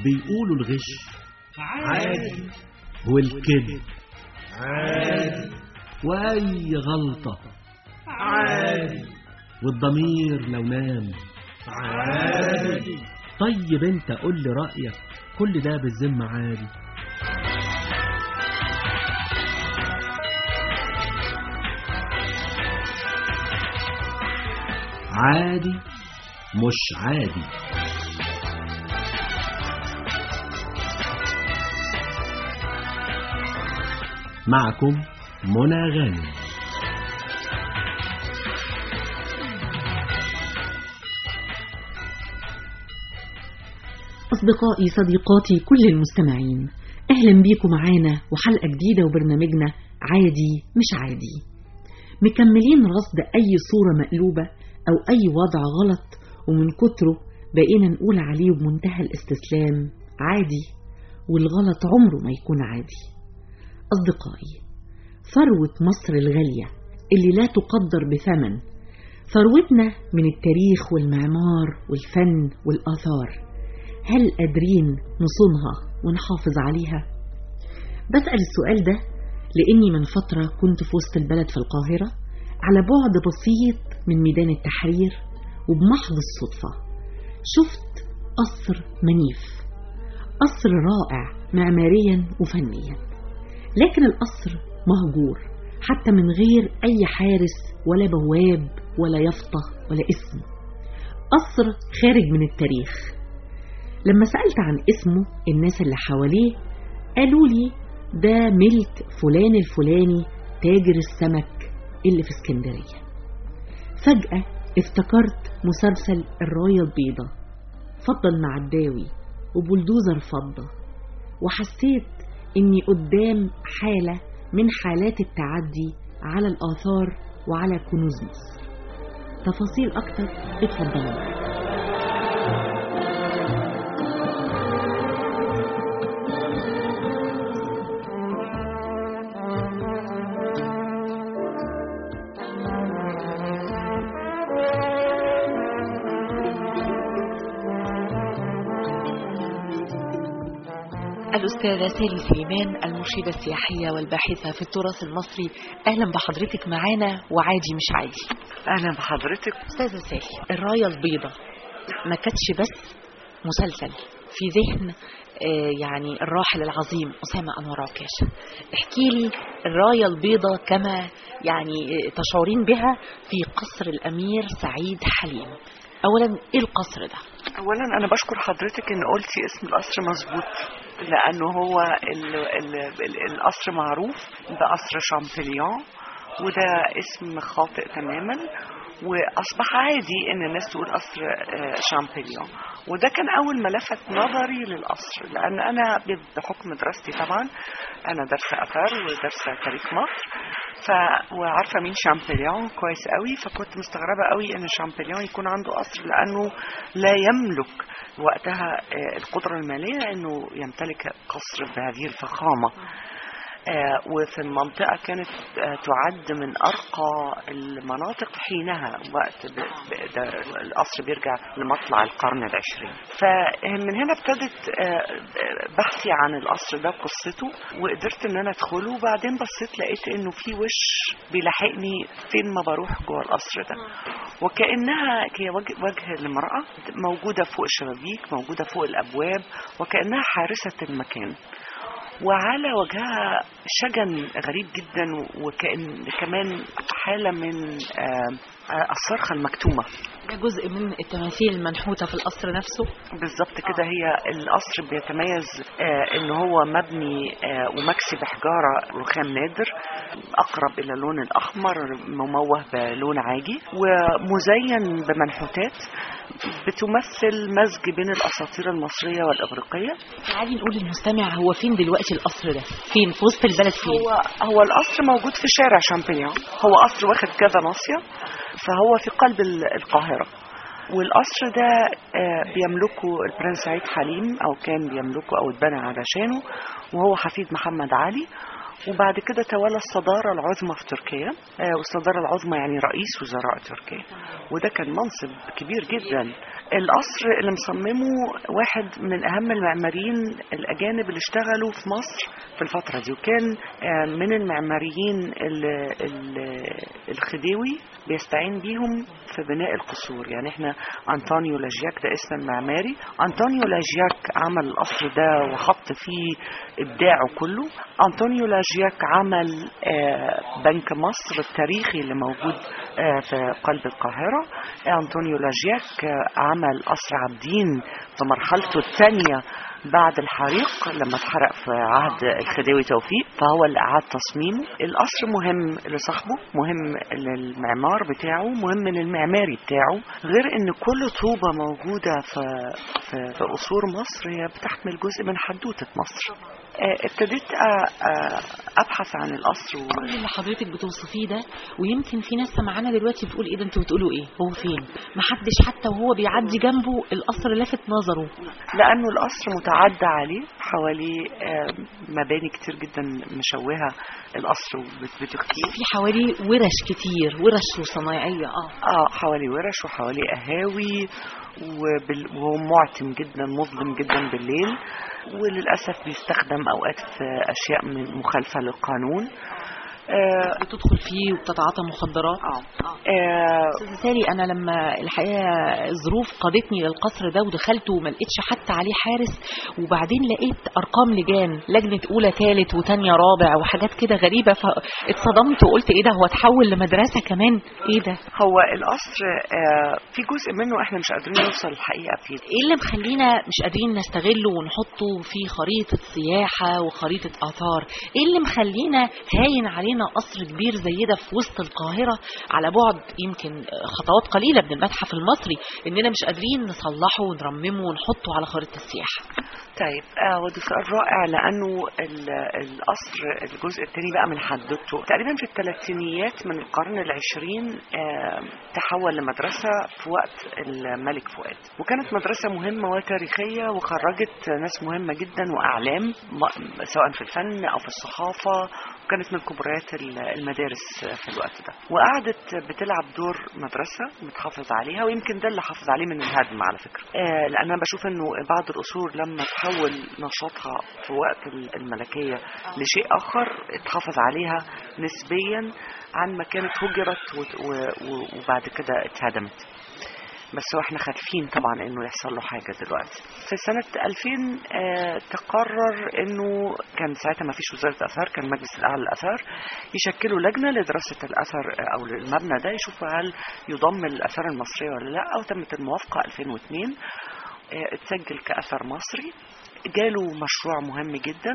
بيقولوا الغش عادي، والكذب عادي، وأي غلطة عادي، والضمير لو نام عادي. طيب انت قول لي رأيك، كل ده بالذمة عادي؟ عادي مش عادي. معكم منى غانم. أصدقائي صديقاتي كل المستمعين، أهلا بيكم معانا وحلقة جديدة وبرنامجنا عادي مش عادي. مكملين رصد أي صورة مقلوبة أو أي وضع غلط، ومن كتره بقينا نقول عليه بمنتهى الاستسلام عادي، والغلط عمره ما يكون عادي. أصدقائي، ثروة مصر الغالية اللي لا تقدر بثمن، ثروتنا من التاريخ والمعمار والفن والآثار، هل قادرين نصونها ونحافظ عليها؟ بسأل السؤال ده لأني من فترة كنت في وسط البلد في القاهرة، على بعد بسيط من ميدان التحرير، وبمحض الصدفة شفت قصر منيف، قصر رائع معماريا وفنيا، لكن القصر مهجور حتى من غير أي حارس ولا بواب ولا يافطة ولا اسم، قصر خارج من التاريخ. لما سألت عن اسمه الناس اللي حواليه قالوا لي ده ملك فلان الفلاني تاجر السمك اللي في اسكندرية. فجأة افتكرت مسلسل الراية البيضاء، فضل معداوي وبلدوزر فضة، وحسيت اني قدام حالة من حالات التعدي على الآثار وعلى كنوز مصر. تفاصيل أكتر اتفضلوا. الأستاذة سالي سليمان، المرشدة السياحية والباحثة في التراث المصري، أهلا بحضرتك معانا وعادي مش عادي. أهلا بحضرتك. أستاذة سالي، الراية البيضاء ما كانتش بس مسلسل في ذهن يعني الراحل العظيم أسامة أنور عكاشة، احكي لي الراية البيضاء كما يعني تشعرين بها في قصر الأمير سعيد حليم. أولا إيه القصر ده؟ أولا أنا بشكر حضرتك إن قلتي اسم القصر مظبوط، لأنه هو القصر معروف بقصر شامبليون، وده اسم خاطئ تماما، وأصبح عادي إن الناس تقول قصر شامبليون. وده كان أول ما لفت نظري للقصر، لأن أنا بحكم دراستي طبعا أنا دارسة آثار ودارسة تاريخ مصر، وعارفة مين شامبليون كويس قوي، فكنت مستغربة قوي إن شامبليون يكون عنده قصر، لأنه لا يملك وقتها القدرة المالية إنه يمتلك قصر بهذه الفخامة. وفي المنطقة كانت تعد من أرقى المناطق حينها، وقت القصر بيرجع لمطلع القرن العشرين. فمن هنا ابتدت بحثي عن القصر ده وقصته، وقدرت ان انا ادخله، وبعدين بصيت لقيت انه في وش بيلاحقني فين ما بروح جوه القصر ده، وكأنها هي وجه لامرأة موجودة فوق الشبابيك، موجودة فوق الأبواب، وكأنها حارسة المكان، وعلى وجهها شجن غريب جدا، وكأن كمان حالة من الصرخة المكتومة. ده جزء من التماثيل المنحوتة في القصر نفسه بالضبط كده. هي القصر بيتميز ان هو مبني ومكسي بحجارة رخام نادر اقرب الى اللون الاحمر مموه بلون عاجي، ومزين بمنحوتات بتمثل مزج بين الاساطير المصرية والاغريقية. تعالي نقول للمستمع هو فين دلوقتي القصر ده؟ فين في وسط البلد؟ فين هو القصر موجود في شارع شامبليون، هو قصر واخد كذا ناصية، فهو في قلب القاهرة. والقصر ده بيملكه البرنس سعيد حليم، أو كان بيملكه أو اتبنى علشانه، وهو حفيد محمد علي. وبعد كده تولى الصدارة العظمى في تركيا. والصدارة العظمى يعني رئيس وزراء تركيا، وده كان منصب كبير جدا. القصر اللي مصممه واحد من أهم المعماريين الأجانب اللي اشتغلوا في مصر في الفترة دي، وكان من المعماريين الخديوي بيستعين بيهم في بناء القصور. يعني احنا أنطونيو لاجياك ده اسم المعماري. أنطونيو لاجياك عمل القصر ده وحط فيه إبداعه كله. أنطونيو لاجياك عمل بنك مصر التاريخي اللي موجود في قلب القاهرة. أنطونيو لاجياك عمل قصر عابدين في مرحلته الثانية بعد الحريق لما اتحرق في عهد الخديوي توفيق، فهو اللي أعاد تصميمه. القصر مهم لصاحبه، مهم للمعمار بتاعه، مهم للمعماري بتاعه، غير ان كل طوبة موجودة في قصور مصر هي بتحمل جزء من حدوتة مصر. ابتديت ابحث عن القصر كل اللي حضرتك بتوصفيه ده، ويمكن في ناس سمعانا دلوقتي بتقول ايه ده انتوا بتقولوا ايه، هو فين؟ محدش حتى وهو بيعدي جنبه القصر لافت نظره، لانه القصر متعدى عليه حوالي مباني كتير جدا مشوهة القصر وبتختير. في حوالي ورش كتير، ورش وصنايعية حوالي ورش وحوالي قهاوي، وهو معتم جدا، مظلم جدا بالليل، وللأسف بيستخدم أوقات في أشياء مخالفة للقانون. بتدخل فيه وبتتعاطى مخدرات. استاذة سالي، انا لما الحقيقه الظروف قادتني للقصر ده ودخلته وما لقيتش حتى عليه حارس، وبعدين لقيت ارقام لجان، لجنه اولى ثالث وثانيه رابع وحاجات كده غريبه، فاتصدمت وقلت ايه ده، هو اتحول لمدرسه كمان؟ ايه ده؟ هو القصر في جزء منه احنا مش قادرين نوصل الحقيقه فيه. ايه اللي مخلينا مش قادرين نستغله ونحطه في خريطه سياحه وخريطه اثار؟ ايه اللي مخلينا هاين علينا قصر كبير زي ده في وسط القاهرة على بعد يمكن خطوات قليلة من المتحف المصري، اننا مش قادرين نصلحه ونرممه ونحطه على خريطة السياحة؟ طيب وده سؤال رائع، لانه القصر الجزء الثاني بقى من حدوته تقريبا في الثلاثينيات من القرن العشرين تحول لمدرسة في وقت الملك فؤاد، وكانت مدرسة مهمة وتاريخية وخرجت ناس مهمة جدا وأعلام سواء في الفن أو في الصحافة، وكانت من كبريات المدارس في الوقت ده، وقعدت بتلعب دور مدرسة متحافظ عليها، ويمكن ده اللي حافظ عليه من الهدم على فكرة. لأن أنا بشوف أنه بعض الأصول لما تحول نشاطها في وقت الملكية لشيء آخر اتحافظ عليها نسبيا عن ما كانت هجرت وبعد كده اتهدمت. بس واحنا خايفين طبعا انه يحصل له حاجه دلوقتي. في سنه 2000 تقرر انه كان ساعتها ما فيش وزاره اثار، كان مجلس الاعلى للاثار يشكلوا لجنه لدراسه الاثر او المبنى ده، يشوفوا هل يضم الاثار المصريه ولا لا، وتمت الموافقه 2002 اتسجل كاثر مصري. جاله مشروع مهم جدا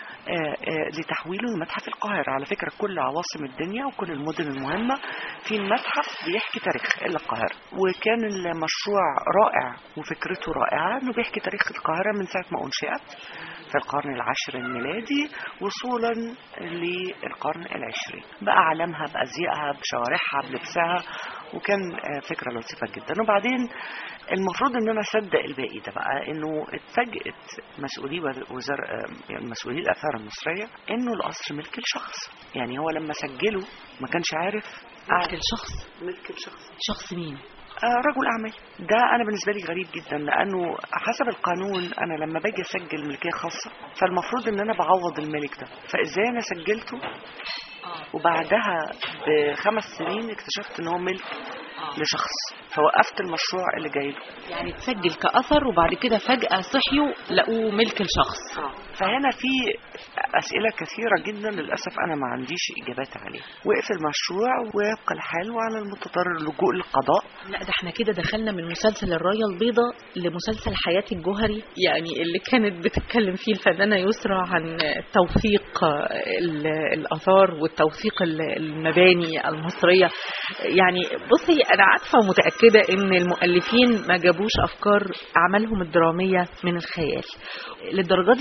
لتحويله لمتحف القاهرة. على فكرة كل عواصم الدنيا وكل المدن المهمة في متحف بيحكي تاريخ إلا القاهرة، وكان المشروع رائع وفكرته رائعة، انه بيحكي تاريخ القاهرة من ساعة ما أنشئت في القرن العاشر الميلادي وصولا للقرن العشرين، بأعلامها بأزيائها بشوارعها بلبسها، وكان فكرة لطيفة جدا. وبعدين المفروض ان انا اصدق الباقي ده بقى، انه اتفاجئت مسؤولي الاثار المصريه انه القصر ملك الشخص. يعني هو لما سجله ما كانش عارف ملك الشخص. ملك الشخص. شخص مين؟ رجل اعمال. ده انا بالنسبه لي غريب جدا، لانه حسب القانون انا لما باجي اسجل ملكيه خاصه فالمفروض ان انا بعوض الملك ده، فازاي انا سجلته وبعدها ب5 سنين اكتشفت ان هو ملك لشخص، فوقفت المشروع اللي جاي له. يعني تسجل كأثر وبعد كده فجأة صحيوا لقوه ملك الشخص. فهنا في أسئلة كثيرة جدا للأسف أنا ما عنديش إجابات عليها. وقف المشروع ويبقى الحال وعلى المتضرر اللجوء للقضاء. لا ده احنا كده دخلنا من مسلسل الراية البيضاء لمسلسل حياة الجوهري، يعني اللي كانت بتتكلم فيه الفنانة يسرى عن توثيق الآثار والتوثيق المباني المصرية. يعني بصي أنا عارفة ومتأكدة إن المؤلفين ما جابوش أفكار أعمالهم الدرامية من الخيال للدرجة دي.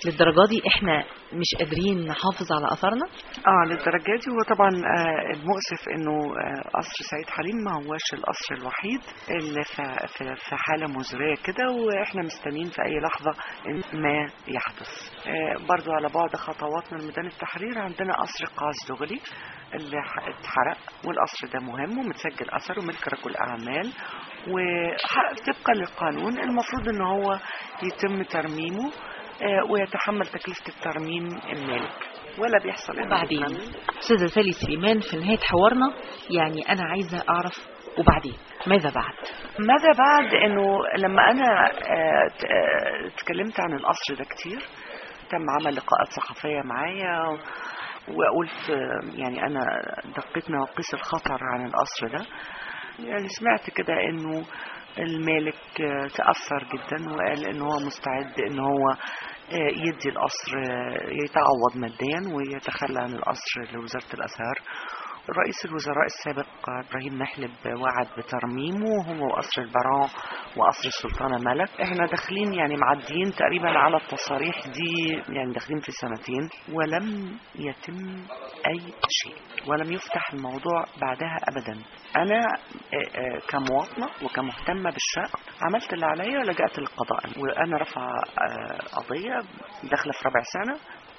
للدرجة دي احنا مش قادرين نحافظ على اثارنا؟ للدرجة دي. وطبعا المؤسف انه قصر سعيد حليم ما هوش القصر الوحيد اللي في حالة مزرية كده، واحنا مستنيين في اي لحظة إن ما يحدث. برضو على بعد خطوات من ميدان التحرير عندنا قصر قاز دغلي اللي اتحرق، والقصر ده مهم ومتسجل اثره ملك رجل اعمال، وطبقا للقانون المفروض ان هو يتم ترميمه ويتحمل تكلفة الترميم المالك، ولا بيحصل. وبعدين أستاذة سالي سليمان، في نهاية حوارنا يعني أنا عايزة أعرف وبعدين ماذا بعد؟ إنه لما أنا اتكلمت عن القصر ده كتير، تم عمل لقاءات صحفية معايا وقلت يعني أنا دقيت مواقيس الخطر عن القصر ده. يعني سمعت كده إنه المالك تأثر جدا وقال إنه هو مستعد إنه هو يدي القصر يتعوض ماديا ويتخلى عن القصر لوزارة الآثار. رئيس الوزراء السابق إبراهيم محلب وعد بترميمه هو وقصر البراء وقصر السلطانة ملك. احنا داخلين يعني معديين تقريبا على التصاريح دي، يعني داخلين في 2 سنين ولم يتم أي شيء ولم يفتح الموضوع بعدها أبدا. أنا كمواطنة وكمهتمة بالشأن عملت اللي عليا ولجأت للقضاء، وأنا رفع قضية داخلة في 4 سنة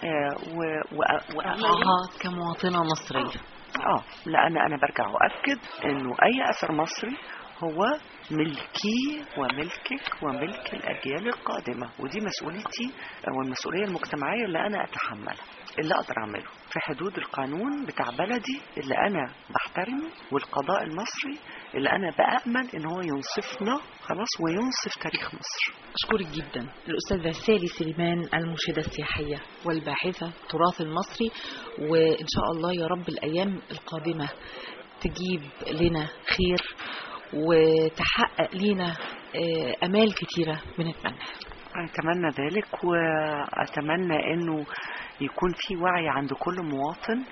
وأقعها كمواطنة مصرية. لأن أنا برجع وأكد إنه أي أثر مصري هو ملكي وملكك وملك الأجيال القادمة، ودي مسؤوليتي والمسؤولية المجتمعية اللي أنا أتحملها، اللي أقدر أعمله في حدود القانون بتاع بلدي اللي أنا بحترمه، والقضاء المصري اللي أنا بأمل إن هو ينصفنا خلاص وينصف تاريخ مصر. أشكرك جدا الأستاذة سالي سليمان، المرشدة السياحية والباحثة التراث المصري، وإن شاء الله يا رب الأيام القادمة تجيب لنا خير وتحقق لنا أمال كتيرة بنتمنى. أتمنى ذلك، وأتمنى أنه يكون في وعي عند كل مواطن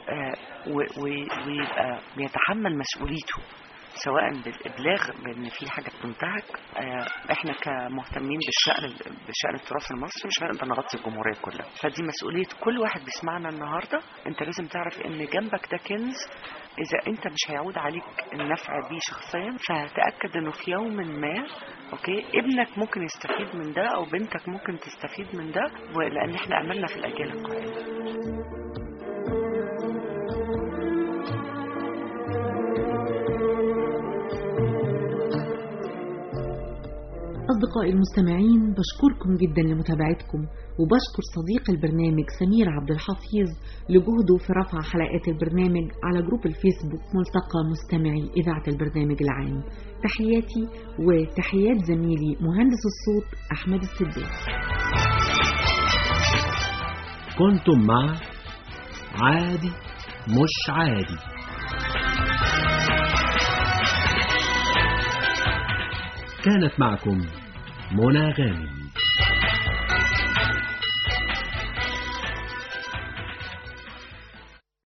ويبقى يتحمل مسؤوليته، سواء بالإبلاغ بأن في حاجة بتنتهك. احنا كمهتمين بالشأن التراث المصري مش هنقدر نغطي الجمهورية كلها، فدي مسؤولية كل واحد بيسمعنا النهاردة. انت لازم تعرف ان جنبك ده كنز، اذا انت مش هيعود عليك النفع بيه شخصيا فتأكد انه في يوم ما ابنك ممكن يستفيد من ده او بنتك ممكن تستفيد من ده، لان احنا عملنا في الأجيال القادمة. أصدقائي المستمعين، بشكركم جدا لمتابعتكم، وبشكر صديق البرنامج سمير عبد الحفيظ لجهده في رفع حلقات البرنامج على جروب الفيسبوك ملتقى مستمعي إذاعة البرنامج العام. تحياتي وتحيات زميلي مهندس الصوت أحمد السداد. كنتم مع عادي مش عادي. كانت معكم منى غانم.